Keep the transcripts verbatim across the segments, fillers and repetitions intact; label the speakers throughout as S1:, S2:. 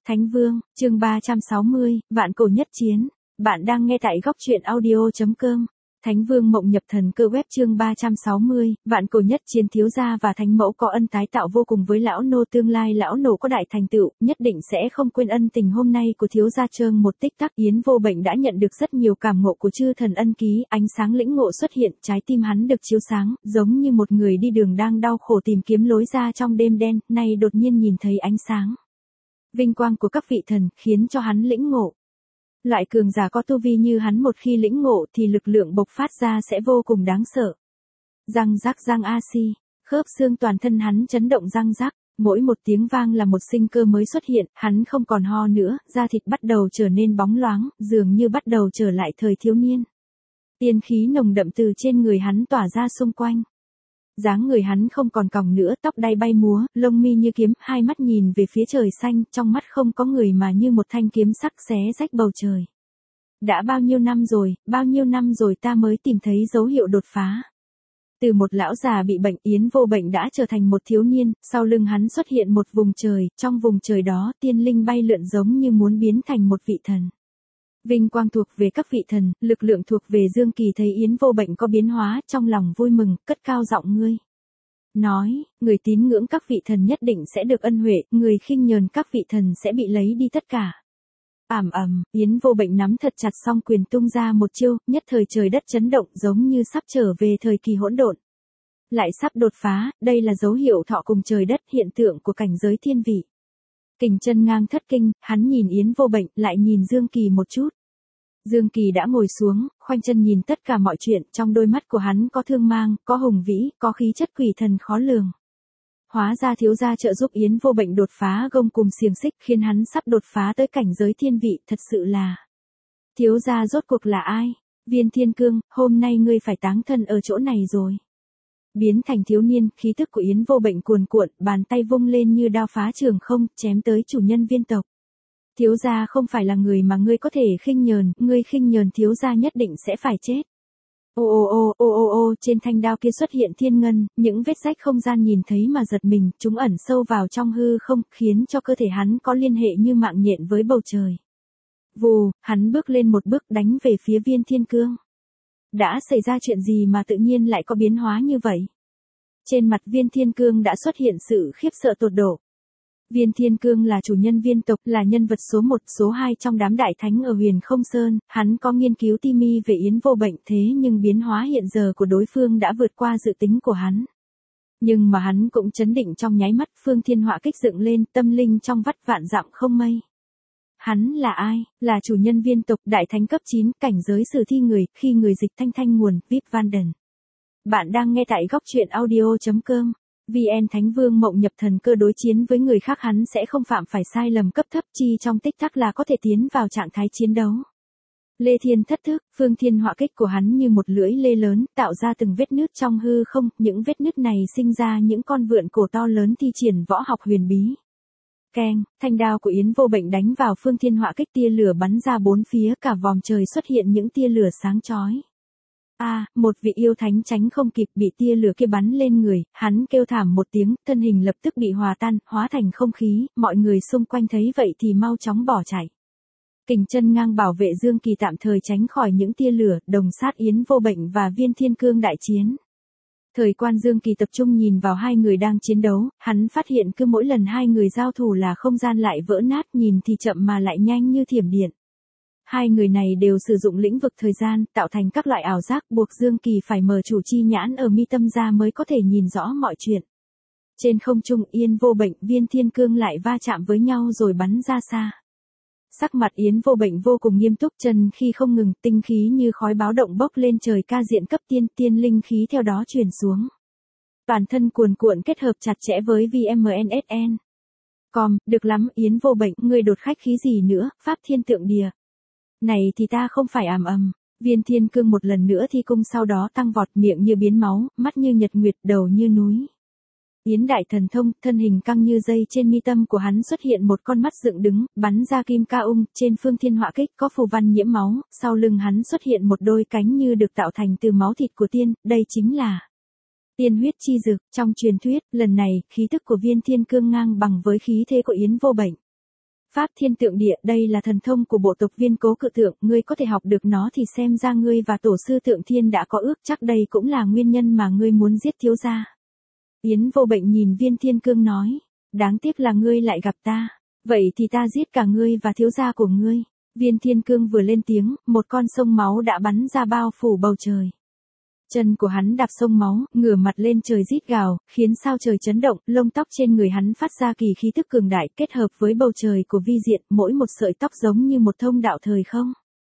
S1: Thánh Vương, chương ba trăm sáu mươi, Vạn Cổ Nhất Chiến. Bạn đang nghe tại góc truyện audio.com. Thánh Vương Mộng Nhập Thần Cơ web chương ba trăm sáu mươi, Vạn Cổ Nhất Chiến. Thiếu gia và thánh mẫu có ân tái tạo vô cùng với lão nô, tương lai lão nô có đại thành tựu, nhất định sẽ không quên ân tình hôm nay của thiếu gia. Chương một tích tắc, Yến Vô Bệnh đã nhận được rất nhiều cảm ngộ của chư thần ân ký, ánh sáng lĩnh ngộ xuất hiện, trái tim hắn được chiếu sáng, giống như một người đi đường đang đau khổ tìm kiếm lối ra trong đêm đen, nay đột nhiên nhìn thấy ánh sáng. Vinh quang của các vị thần khiến cho hắn lĩnh ngộ. Loại cường giả có tu vi như hắn một khi lĩnh ngộ thì lực lượng bộc phát ra sẽ vô cùng đáng sợ. Răng rắc răng a si, khớp xương toàn thân hắn chấn động răng rắc, mỗi một tiếng vang là một sinh cơ mới xuất hiện, hắn không còn ho nữa, da thịt bắt đầu trở nên bóng loáng, dường như bắt đầu trở lại thời thiếu niên. Tiên khí nồng đậm từ trên người hắn tỏa ra xung quanh. Dáng người hắn không còn còng nữa, tóc đay bay múa, lông mi như kiếm, hai mắt nhìn về phía trời xanh, trong mắt không có người mà như một thanh kiếm sắc xé rách bầu trời. Đã bao nhiêu năm rồi, bao nhiêu năm rồi ta mới tìm thấy dấu hiệu đột phá. Từ một lão già bị bệnh, Yến Vô Bệnh đã trở thành một thiếu niên, sau lưng hắn xuất hiện một vùng trời, trong vùng trời đó tiên linh bay lượn giống như muốn biến thành một vị thần. Vinh quang thuộc về các vị thần, lực lượng thuộc về Dương Kỳ. Thấy Yến Vô Bệnh có biến hóa, trong lòng vui mừng, cất cao giọng ngươi. Nói, người tín ngưỡng các vị thần nhất định sẽ được ân huệ, người khinh nhờn các vị thần sẽ bị lấy đi tất cả. Ảm ầm, Yến Vô Bệnh nắm thật chặt song quyền tung ra một chiêu, nhất thời trời đất chấn động giống như sắp trở về thời kỳ hỗn độn. Lại sắp đột phá, đây là dấu hiệu thọ cùng trời đất, hiện tượng của cảnh giới thiên vị. Kình chân ngang thất kinh, hắn nhìn Yến Vô Bệnh, lại nhìn Dương Kỳ một chút. Dương Kỳ đã ngồi xuống, khoanh chân nhìn tất cả mọi chuyện, trong đôi mắt của hắn có thương mang, có hùng vĩ, có khí chất quỷ thần khó lường. Hóa ra thiếu gia trợ giúp Yến Vô Bệnh đột phá gông cùm xiềng xích, khiến hắn sắp đột phá tới cảnh giới thiên vị, thật sự là. Thiếu gia rốt cuộc là ai? Viên Thiên Cương, hôm nay ngươi phải táng thân ở chỗ này rồi. Biến thành thiếu niên, khí tức của Yến Vô Bệnh cuồn cuộn, bàn tay vung lên như đao phá trường không, chém tới chủ nhân viên tộc. Thiếu gia không phải là người mà ngươi có thể khinh nhờn, ngươi khinh nhờn thiếu gia nhất định sẽ phải chết. Ô ô ô ô ô ô, trên thanh đao kia xuất hiện thiên ngân, những vết rách không gian nhìn thấy mà giật mình, chúng ẩn sâu vào trong hư không, khiến cho cơ thể hắn có liên hệ như mạng nhện với bầu trời. Vù, hắn bước lên một bước đánh về phía Viên Thiên Cương. Đã xảy ra chuyện gì mà tự nhiên lại có biến hóa như vậy? Trên mặt Viên Thiên Cương đã xuất hiện sự khiếp sợ tột độ. Viên Thiên Cương là chủ nhân viên tộc, là nhân vật số một, số hai trong đám đại thánh ở Huyền Không Sơn, hắn có nghiên cứu ti mi về Yến Vô Bệnh, thế nhưng biến hóa hiện giờ của đối phương đã vượt qua dự tính của hắn. Nhưng mà hắn cũng chấn định trong nháy mắt, phương thiên họa kích dựng lên, tâm linh trong vắt vạn dặm không mây. Hắn là ai? Là chủ nhân viên tộc, đại thánh cấp chín, cảnh giới sử thi người, khi người dịch thanh thanh nguồn, vê i pê Vanden. Bạn đang nghe tại góc truyện audio.com. vê en Thánh Vương Mộng Nhập Thần Cơ đối chiến với người khác hắn sẽ không phạm phải sai lầm cấp thấp, chi trong tích tắc là có thể tiến vào trạng thái chiến đấu. Lê Thiên thất thức, phương thiên họa kích của hắn như một lưỡi lê lớn, tạo ra từng vết nứt trong hư không, những vết nứt này sinh ra những con vượn cổ to lớn thi triển võ học huyền bí. Keng, thanh đao của Yến Vô Bệnh đánh vào phương thiên họa kích, tia lửa bắn ra bốn phía, cả vòm trời xuất hiện những tia lửa sáng chói. A, à, một vị yêu thánh tránh không kịp, bị tia lửa kia bắn lên người, hắn kêu thảm một tiếng, thân hình lập tức bị hòa tan, hóa thành không khí, mọi người xung quanh thấy vậy thì mau chóng bỏ chạy. Kình chân ngang bảo vệ Dương Kỳ tạm thời tránh khỏi những tia lửa, đồng sát Yến Vô Bệnh và Viên Thiên Cương đại chiến. Thời quan Dương Kỳ tập trung nhìn vào hai người đang chiến đấu, hắn phát hiện cứ mỗi lần hai người giao thủ là không gian lại vỡ nát, nhìn thì chậm mà lại nhanh như thiểm điện. Hai người này đều sử dụng lĩnh vực thời gian, tạo thành các loại ảo giác, buộc Dương Kỳ phải mở chủ chi nhãn ở mi tâm ra mới có thể nhìn rõ mọi chuyện. Trên không trung, Yến Vô Bệnh, Viên Thiên Cương lại va chạm với nhau rồi bắn ra xa. Sắc mặt Yến Vô Bệnh vô cùng nghiêm túc, chân khi không ngừng, tinh khí như khói báo động bốc lên trời, ca diện cấp tiên, tiên linh khí theo đó truyền xuống. Toàn thân cuồn cuộn kết hợp chặt chẽ với vê em en ét en. Com, được lắm, Yến Vô Bệnh, ngươi đột khách khí gì nữa, pháp thiên tượng địa. Này thì ta không phải àm ầm. Viên Thiên Cương một lần nữa thi cung, sau đó tăng vọt, miệng như biến máu, mắt như nhật nguyệt, đầu như núi. Yến đại thần thông, thân hình căng như dây, trên mi tâm của hắn xuất hiện một con mắt dựng đứng, bắn ra kim ca ung, trên phương thiên họa kích có phù văn nhiễm máu, sau lưng hắn xuất hiện một đôi cánh như được tạo thành từ máu thịt của tiên, đây chính là tiên huyết chi dược. Trong truyền thuyết, lần này, khí tức của Viên Thiên Cương ngang bằng với khí thế của Yến Vô Bệnh. Pháp thiên tượng địa, đây là thần thông của bộ tộc Viên Cố Cự Tượng, ngươi có thể học được nó thì xem ra ngươi và tổ sư Tượng Thiên đã có ước, chắc đây cũng là nguyên nhân mà ngươi muốn giết thiếu gia. Yến Vô Bệnh nhìn Viên Thiên Cương nói, đáng tiếc là ngươi lại gặp ta, vậy thì ta giết cả ngươi và thiếu gia của ngươi. Viên Thiên Cương vừa lên tiếng, một con sông máu đã bắn ra bao phủ bầu trời. Chân của hắn đạp sông máu, ngửa mặt lên trời rít gào, khiến sao trời chấn động, lông tóc trên người hắn phát ra kỳ khí tức cường đại, kết hợp với bầu trời của vi diện, mỗi một sợi tóc giống như một thông đạo thời không.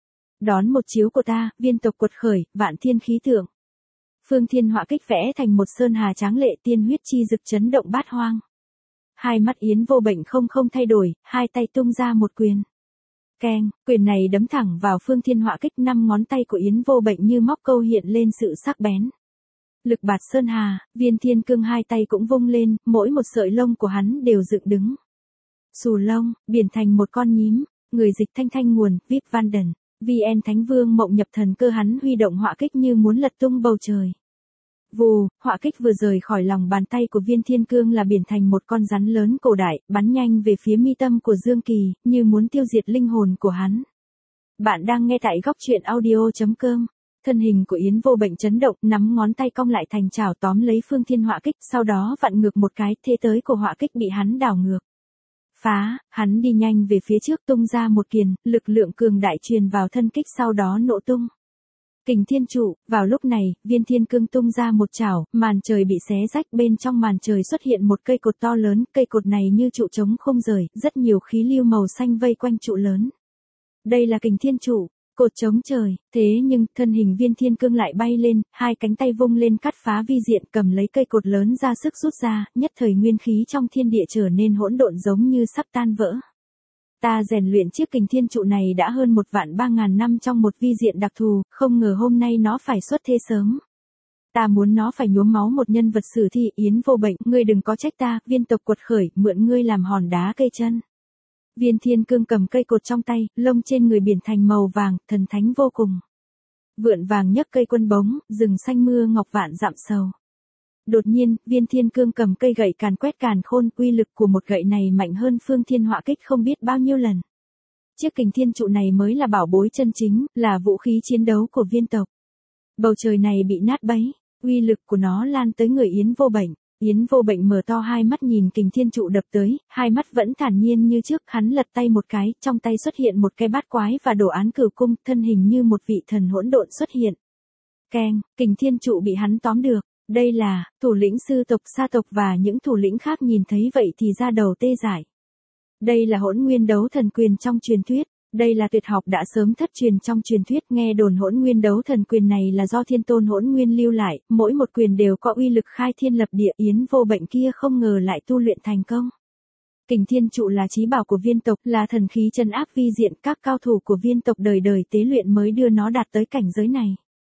S1: Đón một chiếu của ta, viên tộc quật khởi, vạn thiên khí tượng. Phương Thiên Họa Kích vẽ thành một sơn hà tráng lệ, tiên huyết chi rực chấn động bát hoang. Hai mắt Yến Vô Bệnh không không thay đổi, hai tay tung ra một quyền. Keng, quyền này đấm thẳng vào Phương Thiên Họa Kích, năm ngón tay của Yến Vô Bệnh như móc câu hiện lên sự sắc bén. Lực bạt sơn hà, Viên Thiên Cương hai tay cũng vung lên, mỗi một sợi lông của hắn đều dựng đứng. Xù lông, biển thành một con nhím, người dịch thanh thanh nguồn, vê i pê Vanden, vê en Thánh Vương Mộng Nhập Thần Cơ, hắn huy động họa kích như muốn lật tung bầu trời. Vù, họa kích vừa rời khỏi lòng bàn tay của Viên Thiên Cương là biển thành một con rắn lớn cổ đại, bắn nhanh về phía mi tâm của Dương Kỳ, như muốn tiêu diệt linh hồn của hắn. Bạn đang nghe tại góc truyện audio chấm com. Thân hình của Yến Vô Bệnh chấn động, nắm ngón tay cong lại thành chảo tóm lấy Phương Thiên Họa Kích, sau đó vặn ngược một cái, thế tới của họa kích bị hắn đảo ngược. Phá, hắn đi nhanh về phía trước tung ra một kiền, lực lượng cường đại truyền vào thân kích sau đó nổ tung. Kình Thiên Trụ, vào lúc này, Viên Thiên Cương tung ra một chảo, màn trời bị xé rách, bên trong màn trời xuất hiện một cây cột to lớn, cây cột này như trụ trống không rời, rất nhiều khí lưu màu xanh vây quanh trụ lớn. Đây là Kình Thiên Trụ, cột chống trời, thế nhưng, thân hình Viên Thiên Cương lại bay lên, hai cánh tay vung lên cắt phá vi diện, cầm lấy cây cột lớn ra sức rút ra, nhất thời nguyên khí trong thiên địa trở nên hỗn độn giống như sắp tan vỡ. Ta rèn luyện chiếc Kình Thiên Trụ này đã hơn một vạn ba ngàn năm trong một vi diện đặc thù, không ngờ hôm nay nó phải xuất thế sớm. Ta muốn nó phải nhuốm máu một nhân vật sử thi. Yến Vô Bệnh, ngươi đừng có trách ta, viên tộc quật khởi, mượn ngươi làm hòn đá cây chân. Viên Thiên Cương cầm cây cột trong tay, lông trên người biển thành màu vàng, thần thánh vô cùng. Vượn vàng nhấc cây quân bống, rừng xanh mưa ngọc vạn dặm sầu. Đột nhiên, Viên Thiên Cương cầm cây gậy càn quét càn khôn, uy lực của một gậy này mạnh hơn Phương Thiên Họa Kích không biết bao nhiêu lần. Chiếc Kình Thiên Trụ này mới là bảo bối chân chính, là vũ khí chiến đấu của viên tộc. Bầu trời này bị nát bấy, uy lực của nó lan tới người Yến Vô Bệnh. Yến Vô Bệnh mở to hai mắt nhìn Kình Thiên Trụ đập tới, hai mắt vẫn thản nhiên như trước, hắn lật tay một cái, trong tay xuất hiện một cái bát quái và đồ án cửu cung, thân hình như một vị thần hỗn độn xuất hiện. Keng, Kình Thiên Trụ bị hắn tóm được. Đây là, thủ lĩnh sư tộc Sa tộc và những thủ lĩnh khác nhìn thấy vậy thì ra đầu tê dại. Đây là hỗn nguyên đấu thần quyền trong truyền thuyết, đây là tuyệt học đã sớm thất truyền trong truyền thuyết, nghe đồn hỗn nguyên đấu thần quyền này là do Thiên Tôn Hỗn Nguyên lưu lại, mỗi một quyền đều có uy lực khai thiên lập địa. Yến Vô Bệnh kia không ngờ lại tu luyện thành công. Kình Thiên Trụ là chí bảo của viên tộc, là thần khí trấn áp vi diện, các cao thủ của viên tộc đời đời tế luyện mới đưa nó đạt tới cảnh giới này.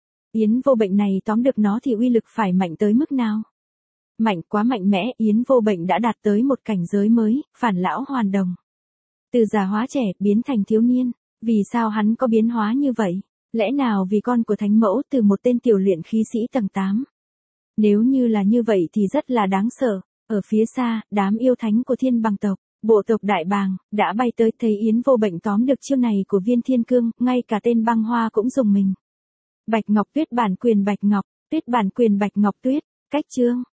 S1: Yến Vô Bệnh này tóm được nó thì uy lực phải mạnh tới mức nào? Mạnh, quá mạnh mẽ. Yến Vô Bệnh đã đạt tới một cảnh giới mới, phản lão hoàn đồng. Từ già hóa trẻ, biến thành thiếu niên. Vì sao hắn có biến hóa như vậy? Lẽ nào vì con của Thánh Mẫu từ một tên tiểu luyện khí sĩ tầng tám? Nếu như là như vậy thì rất là đáng sợ. Ở phía xa, đám yêu thánh của Thiên Bằng tộc, bộ tộc Đại Bàng, đã bay tới, thấy Yến Vô Bệnh tóm được chiêu này của Viên Thiên Cương, ngay cả tên Băng Hoa cũng rùng mình. Bạch Ngọc Tuyết bản quyền Bạch Ngọc, Tuyết bản quyền Bạch Ngọc Tuyết, cách chương.